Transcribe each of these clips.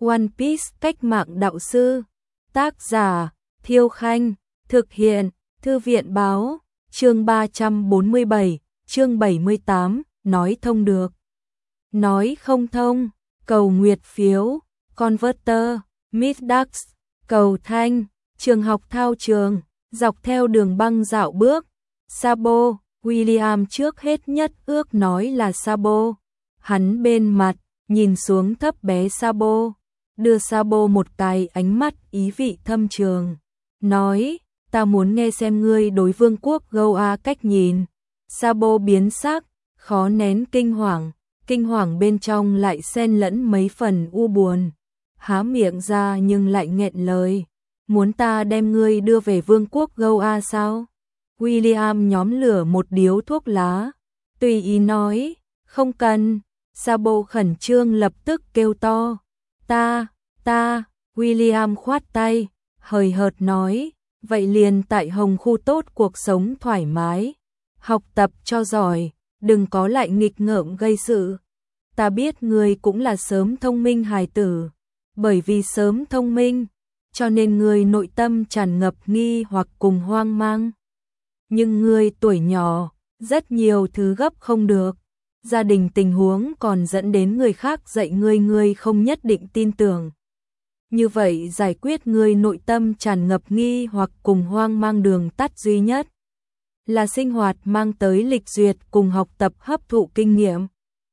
One Piece cách mạng đạo sư. Tác giả Thiêu Khanh. Thực hiện Thư viện báo. Chương 347, chương 78, nói thông được. Nói không thông, cầu nguyệt phiếu, Converter, Middax, cầu thanh, trường học thao trường, dọc theo đường băng dạo bước. Sabo, William trước hết nhất ước nói là Sabo. Hắn bên mặt, nhìn xuống thấp bé Sabo, đưa Sabo một cái ánh mắt ý vị thâm trường. Nói, ta muốn nghe xem ngươi đối vương quốc Goa cách nhìn. Sabo biến sắc, khó nén kinh hoàng bên trong lại xen lẫn mấy phần u buồn. Há miệng ra nhưng lại nghẹn lời. Muốn ta đem ngươi đưa về vương quốc Goa sao? William nhóm lửa một điếu thuốc lá, tùy ý nói, không cần. Sabo khẩn trương lập tức kêu to, ta, William khoát tay, hời hợt nói, vậy liền tại Hồng Khu tốt cuộc sống thoải mái, học tập cho giỏi, đừng có lại nghịch ngợm gây sự. Ta biết ngươi cũng là sớm thông minh hài tử, bởi vì sớm thông minh, cho nên ngươi nội tâm tràn ngập nghi hoặc cùng hoang mang. Nhưng ngươi tuổi nhỏ, rất nhiều thứ gấp không được. Gia đình tình huống còn dẫn đến người khác dạy ngươi không nhất định tin tưởng. Như vậy giải quyết ngươi nội tâm tràn ngập nghi hoặc cùng hoang mang đường tắt duy nhất là sinh hoạt mang tới lịch duyệt cùng học tập hấp thụ kinh nghiệm.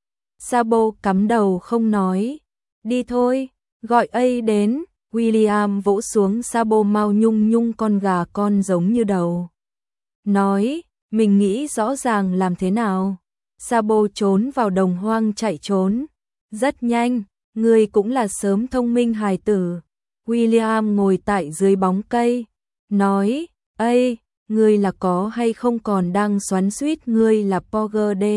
Sabo cắm đầu không nói. Đi thôi, gọi ấy đến. William vỗ xuống Sabo mau nhung con gà con giống như đầu. Nói, mình nghĩ rõ ràng làm thế nào. Sabo trốn vào đồng hoang chạy trốn. Rất nhanh, ngươi cũng là sớm thông minh hài tử. William ngồi tại dưới bóng cây. Nói, ây, ngươi là có hay không còn đang xoắn xuýt ngươi là Poger D.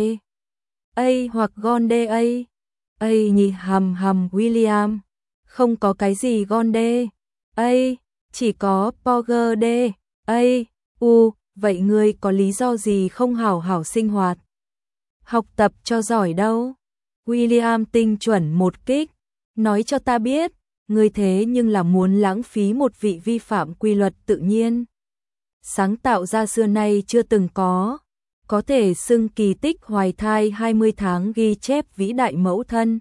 Ây hoặc Gon D ây. Ây nhị hầm William. Không có cái gì Gon D. Ây, chỉ có Poger D. Ây, vậy ngươi có lý do gì không hảo hảo sinh hoạt? Học tập cho giỏi đâu? William tinh chuẩn một kích. Nói cho ta biết, ngươi thế nhưng là muốn lãng phí một vị vi phạm quy luật tự nhiên. Sáng tạo ra xưa nay chưa từng có thể xưng kỳ tích hoài thai 20 tháng ghi chép vĩ đại mẫu thân.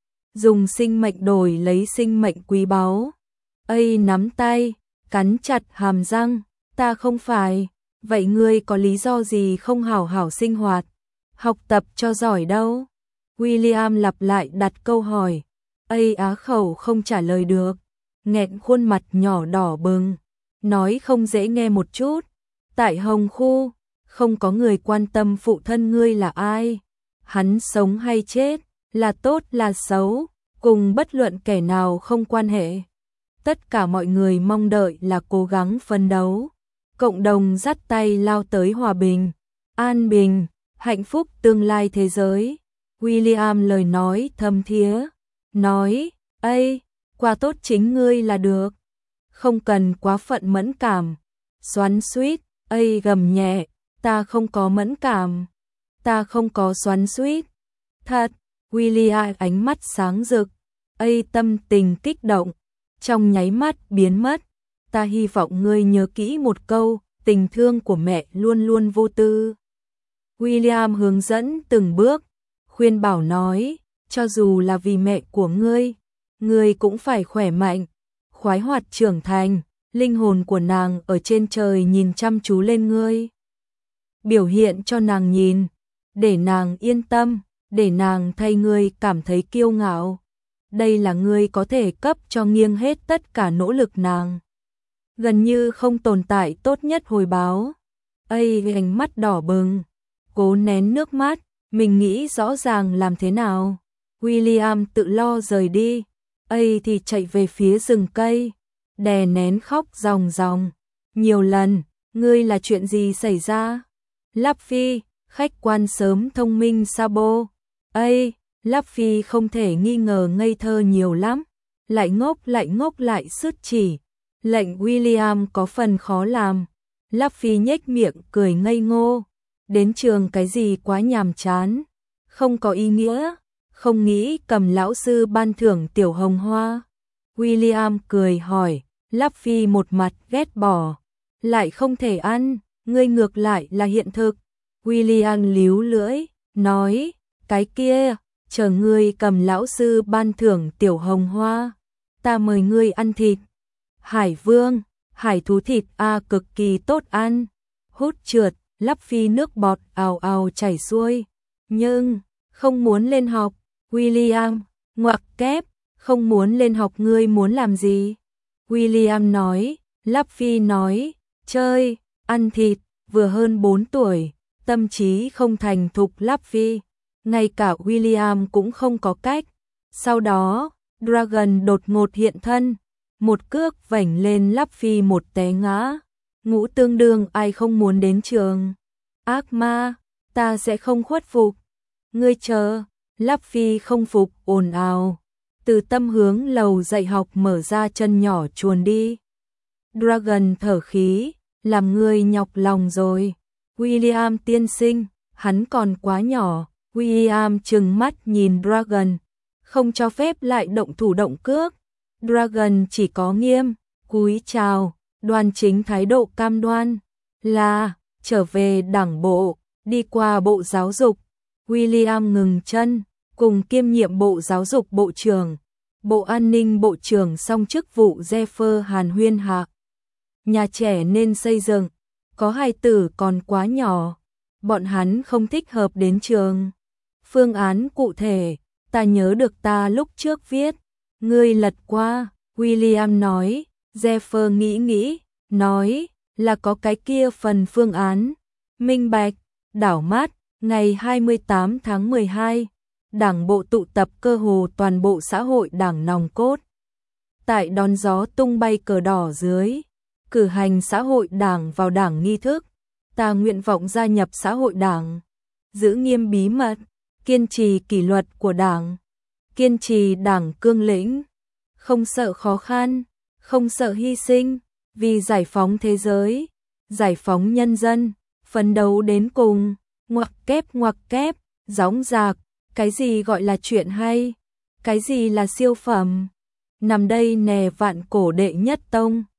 Dùng sinh mệnh đổi lấy sinh mệnh quý báu. Ây nắm tay, cắn chặt hàm răng, ta không phải. Vậy ngươi có lý do gì không hảo hảo sinh hoạt, học tập cho giỏi đâu? William lặp lại đặt câu hỏi. Ây á khẩu không trả lời được, nghẹn khuôn mặt nhỏ đỏ bừng, nói không dễ nghe một chút. Tại Hồng Khu, không có người quan tâm phụ thân ngươi là ai, hắn sống hay chết, là tốt là xấu, cùng bất luận kẻ nào không quan hệ. Tất cả mọi người mong đợi là cố gắng phấn đấu, cộng đồng dắt tay lao tới hòa bình, an bình, hạnh phúc tương lai thế giới. William lời nói thâm thía, nói, ây, qua tốt chính ngươi là được, không cần quá phận mẫn cảm, xoắn xuýt. Ây gầm nhẹ, ta không có mẫn cảm, ta không có xoắn xuýt. Thật, William ánh mắt sáng rực, Ây tâm tình kích động, trong nháy mắt biến mất. Ta hy vọng ngươi nhớ kỹ một câu, tình thương của mẹ luôn luôn vô tư. William hướng dẫn từng bước, khuyên bảo nói, cho dù là vì mẹ của ngươi cũng phải khỏe mạnh, khoái hoạt trưởng thành, linh hồn của nàng ở trên trời nhìn chăm chú lên ngươi. Biểu hiện cho nàng nhìn, để nàng yên tâm, để nàng thay ngươi cảm thấy kiêu ngạo. Đây là ngươi có thể cấp cho nghiêng hết tất cả nỗ lực nàng. Gần như không tồn tại tốt nhất hồi báo. Ây ánh mắt đỏ bừng, cố nén nước mắt, mình nghĩ rõ ràng làm thế nào. William tự lo rời đi, Ây thì chạy về phía rừng cây, đè nén khóc ròng ròng. Nhiều lần, ngươi là chuyện gì xảy ra? Luffy, khách quan sớm thông minh Sabo. Ây, Luffy không thể nghi ngờ ngây thơ nhiều lắm, lại ngốc lại sứt chỉ. Lệnh William có phần khó làm. Luffy nhếch miệng cười ngây ngô. Đến trường cái gì quá nhàm chán, không có ý nghĩa, không nghĩ cầm lão sư ban thưởng tiểu hồng hoa. William cười hỏi, Lắp Phi một mặt ghét bỏ. Lại không thể ăn, ngươi ngược lại là hiện thực. William líu lưỡi, nói, cái kia, chờ ngươi cầm lão sư ban thưởng tiểu hồng hoa. Ta mời ngươi ăn thịt. Hải vương, hải thú thịt cực kỳ tốt ăn. Hút trượt, Lắp Phi nước bọt ào ào chảy xuôi. Nhưng, không muốn lên học. William, ngoặc kép, không muốn lên học ngươi muốn làm gì? William nói, Lắp Phi nói, chơi, ăn thịt, vừa hơn 4 tuổi, tâm trí không thành thục Lắp Phi. Ngay cả William cũng không có cách. Sau đó, Dragon đột ngột hiện thân, một cước vảnh lên Lắp Phi một té ngã. Ngũ tương đương ai không muốn đến trường. Ác ma, ta sẽ không khuất phục. Ngươi chờ, Lắp Phi không phục ồn ào. Từ tâm hướng lầu dạy học mở ra chân nhỏ chuồn đi. Dragon thở khí, làm ngươi nhọc lòng rồi. William tiên sinh, hắn còn quá nhỏ. William trừng mắt nhìn Dragon, không cho phép lại động thủ động cước. Dragon chỉ có nghiêm, cúi chào, đoan chính thái độ cam đoan. Là, trở về đảng bộ, đi qua bộ giáo dục. William ngừng chân, cùng kiêm nhiệm bộ giáo dục bộ trưởng, bộ an ninh bộ trưởng xong chức vụ Jeffer hàn huyên hạ. Nhà trẻ nên xây dựng, có hài tử còn quá nhỏ, bọn hắn không thích hợp đến trường. Phương án cụ thể, ta nhớ được ta lúc trước viết, ngươi lật qua, William nói, Jeffer nghĩ, nói, là có cái kia phần phương án, minh bạch, đảo mắt, ngày 28 tháng 12, đảng bộ tụ tập cơ hồ toàn bộ xã hội đảng nòng cốt. Tại đón gió tung bay cờ đỏ dưới, cử hành xã hội đảng vào đảng nghi thức, ta nguyện vọng gia nhập xã hội đảng, giữ nghiêm bí mật, kiên trì kỷ luật của đảng, kiên trì đảng cương lĩnh, không sợ khó khăn, không sợ hy sinh, vì giải phóng thế giới, giải phóng nhân dân, phấn đấu đến cùng, ngoặc kép, gióng dạc, cái gì gọi là chuyện hay, cái gì là siêu phẩm, nằm đây nè vạn cổ đệ nhất tông.